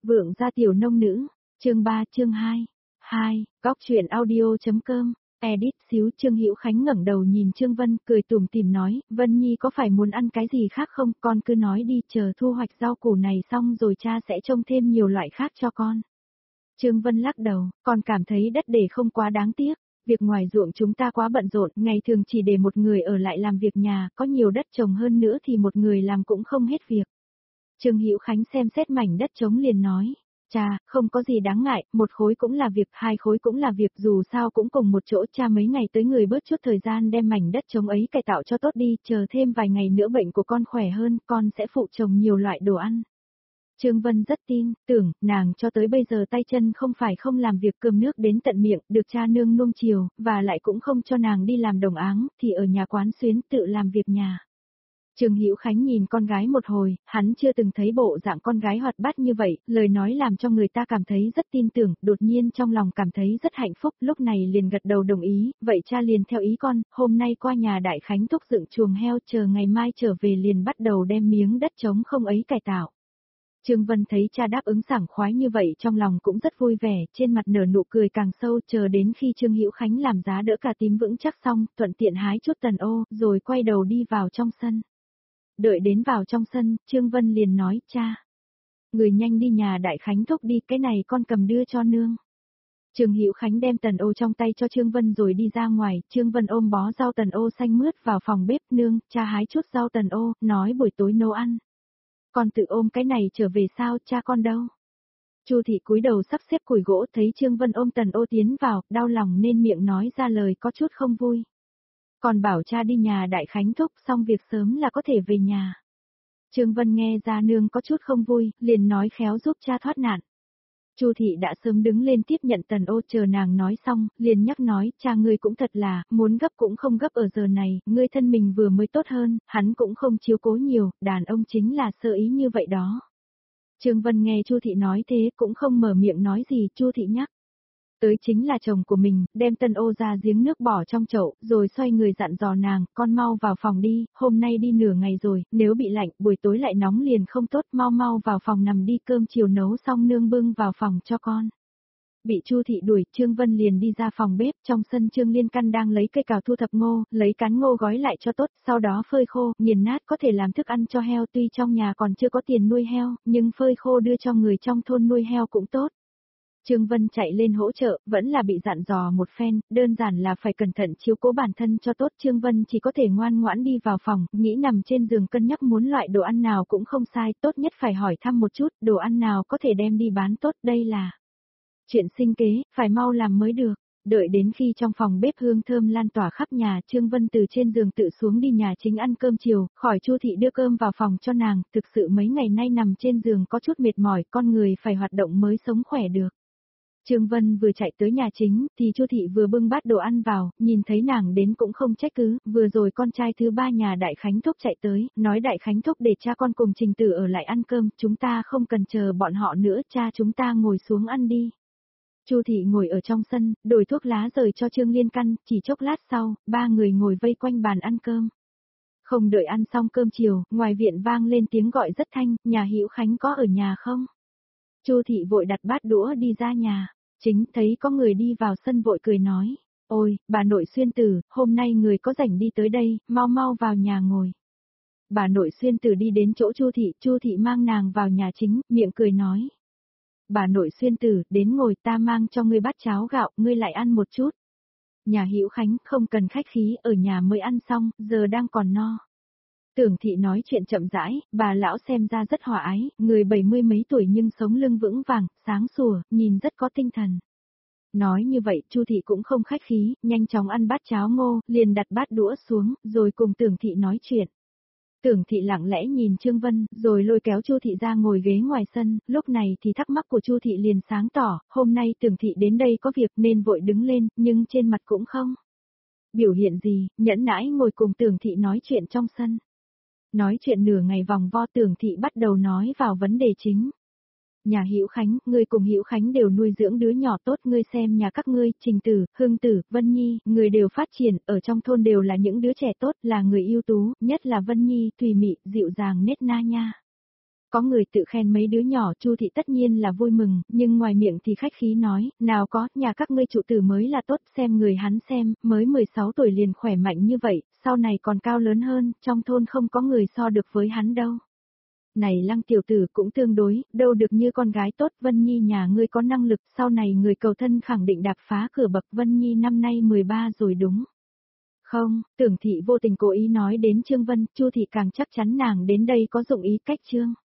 Vượng gia tiểu nông nữ, chương 3 chương 2. Góc truyện audio.com, edit xíu. Trương Hữu Khánh ngẩng đầu nhìn Trương Vân, cười tủm tỉm nói, Vân Nhi có phải muốn ăn cái gì khác không, con cứ nói đi, chờ thu hoạch rau củ này xong rồi cha sẽ trông thêm nhiều loại khác cho con. Trương Vân lắc đầu, con cảm thấy đất để không quá đáng tiếc, việc ngoài ruộng chúng ta quá bận rộn, ngày thường chỉ để một người ở lại làm việc nhà, có nhiều đất trồng hơn nữa thì một người làm cũng không hết việc. Trương Hữu Khánh xem xét mảnh đất trống liền nói, cha, không có gì đáng ngại, một khối cũng là việc, hai khối cũng là việc, dù sao cũng cùng một chỗ, cha mấy ngày tới người bớt chút thời gian đem mảnh đất trống ấy cải tạo cho tốt đi, chờ thêm vài ngày nữa bệnh của con khỏe hơn, con sẽ phụ trồng nhiều loại đồ ăn. Trương Vân rất tin, tưởng, nàng cho tới bây giờ tay chân không phải không làm việc, cơm nước đến tận miệng, được cha nương nuông chiều, và lại cũng không cho nàng đi làm đồng áng, thì ở nhà quán xuyến tự làm việc nhà. Trương Hữu Khánh nhìn con gái một hồi, hắn chưa từng thấy bộ dạng con gái hoạt bát như vậy, lời nói làm cho người ta cảm thấy rất tin tưởng, đột nhiên trong lòng cảm thấy rất hạnh phúc, lúc này liền gật đầu đồng ý, vậy cha liền theo ý con, hôm nay qua nhà Đại Khánh thúc dựng chuồng heo, chờ ngày mai trở về liền bắt đầu đem miếng đất trống không ấy cải tạo. Trương Vân thấy cha đáp ứng sảng khoái như vậy trong lòng cũng rất vui vẻ, trên mặt nở nụ cười càng sâu, chờ đến khi Trương Hữu Khánh làm giá đỡ cả tím vững chắc xong, thuận tiện hái chút tần ô, rồi quay đầu đi vào trong sân. Đợi đến vào trong sân, Trương Vân liền nói, cha, người nhanh đi nhà Đại Khánh thúc đi, cái này con cầm đưa cho nương. Trương Hữu Khánh đem tần ô trong tay cho Trương Vân rồi đi ra ngoài, Trương Vân ôm bó rau tần ô xanh mướt vào phòng bếp, nương, cha hái chút rau tần ô, nói buổi tối nấu ăn. Con tự ôm cái này trở về sao, cha con đâu? Chu thị cúi đầu sắp xếp củi gỗ, thấy Trương Vân ôm tần ô tiến vào, đau lòng nên miệng nói ra lời có chút không vui. Còn bảo cha đi nhà Đại Khánh thúc, xong việc sớm là có thể về nhà. Trương Vân nghe ra nương có chút không vui, liền nói khéo giúp cha thoát nạn. Chu thị đã sớm đứng lên tiếp nhận tần ô, chờ nàng nói xong, liền nhắc nói, cha ngươi cũng thật là, muốn gấp cũng không gấp ở giờ này, ngươi thân mình vừa mới tốt hơn, hắn cũng không chiếu cố nhiều, đàn ông chính là sơ ý như vậy đó. Trương Vân nghe Chu thị nói thế cũng không mở miệng nói gì, Chu thị nhắc. Tới chính là chồng của mình, đem tần ô ra giếng nước bỏ trong chậu, rồi xoay người dặn dò nàng, con mau vào phòng đi, hôm nay đi nửa ngày rồi, nếu bị lạnh, buổi tối lại nóng liền không tốt, mau mau vào phòng nằm đi, cơm chiều nấu xong nương bưng vào phòng cho con. Bị Chu thị đuổi, Trương Vân liền đi ra phòng bếp, trong sân Trương Liên Căn đang lấy cây cào thu thập ngô, lấy cán ngô gói lại cho tốt, sau đó phơi khô, nghiền nát có thể làm thức ăn cho heo, tuy trong nhà còn chưa có tiền nuôi heo, nhưng phơi khô đưa cho người trong thôn nuôi heo cũng tốt. Trương Vân chạy lên hỗ trợ, vẫn là bị dặn dò một phen, đơn giản là phải cẩn thận chiếu cố bản thân cho tốt. Trương Vân chỉ có thể ngoan ngoãn đi vào phòng, nghĩ nằm trên giường cân nhắc muốn loại đồ ăn nào cũng không sai, tốt nhất phải hỏi thăm một chút, đồ ăn nào có thể đem đi bán tốt, đây là chuyện sinh kế, phải mau làm mới được. Đợi đến khi trong phòng bếp hương thơm lan tỏa khắp nhà, Trương Vân từ trên giường tự xuống đi nhà chính ăn cơm chiều, khỏi Chu thị đưa cơm vào phòng cho nàng, thực sự mấy ngày nay nằm trên giường có chút mệt mỏi, con người phải hoạt động mới sống khỏe được. Trương Vân vừa chạy tới nhà chính, thì Chu thị vừa bưng bát đồ ăn vào, nhìn thấy nàng đến cũng không trách cứ, vừa rồi con trai thứ ba nhà Đại Khánh thúc chạy tới, nói Đại Khánh thúc để cha con cùng Trình Tử ở lại ăn cơm, chúng ta không cần chờ bọn họ nữa, cha chúng ta ngồi xuống ăn đi. Chu thị ngồi ở trong sân, đổi thuốc lá rời cho Trương Liên Căn, chỉ chốc lát sau, ba người ngồi vây quanh bàn ăn cơm. Không đợi ăn xong cơm chiều, ngoài viện vang lên tiếng gọi rất thanh, nhà Hữu Khánh có ở nhà không? Chu thị vội đặt bát đũa đi ra nhà. Chính thấy có người đi vào sân vội cười nói, ôi, bà nội Xuyên Tử, hôm nay người có rảnh đi tới đây, mau mau vào nhà ngồi. Bà nội Xuyên Tử đi đến chỗ Chu thị mang nàng vào nhà chính, miệng cười nói. Bà nội Xuyên Tử, đến ngồi, ta mang cho ngươi bát cháo gạo, ngươi lại ăn một chút. Nhà Hữu Khánh không cần khách khí, ở nhà mới ăn xong, giờ đang còn no. Tưởng thị nói chuyện chậm rãi, bà lão xem ra rất hòa ái, người 70 mấy tuổi nhưng sống lưng vững vàng, sáng sủa, nhìn rất có tinh thần. Nói như vậy, Chu thị cũng không khách khí, nhanh chóng ăn bát cháo ngô, liền đặt bát đũa xuống, rồi cùng Tưởng thị nói chuyện. Tưởng thị lặng lẽ nhìn Trương Vân, rồi lôi kéo Chu thị ra ngồi ghế ngoài sân, lúc này thì thắc mắc của Chu thị liền sáng tỏ, hôm nay Tưởng thị đến đây có việc nên vội đứng lên, nhưng trên mặt cũng không biểu hiện gì, nhẫn nãi ngồi cùng Tưởng thị nói chuyện trong sân. Nói chuyện nửa ngày vòng vo, Tưởng thị bắt đầu nói vào vấn đề chính. Nhà Hữu Khánh, ngươi cùng Hữu Khánh đều nuôi dưỡng đứa nhỏ tốt, ngươi xem nhà các ngươi, Trình Tử, Hưng Tử, Vân Nhi, người đều phát triển, ở trong thôn đều là những đứa trẻ tốt, là người ưu tú, nhất là Vân Nhi, tùy mị, dịu dàng nết na nha. Có người tự khen mấy đứa nhỏ, Chu thị tất nhiên là vui mừng, nhưng ngoài miệng thì khách khí nói, nào có, nhà các ngươi trụ tử mới là tốt, xem người hắn xem, mới 16 tuổi liền khỏe mạnh như vậy, sau này còn cao lớn hơn, trong thôn không có người so được với hắn đâu. Này Lăng tiểu tử cũng tương đối, đâu được như con gái tốt, Vân Nhi nhà ngươi có năng lực, sau này người cầu thân khẳng định đạp phá cửa bậc. Vân Nhi năm nay 13 rồi đúng. Không, Tưởng thị vô tình cố ý nói đến Trương Vân, Chu thị càng chắc chắn nàng đến đây có dụng ý cách Trương.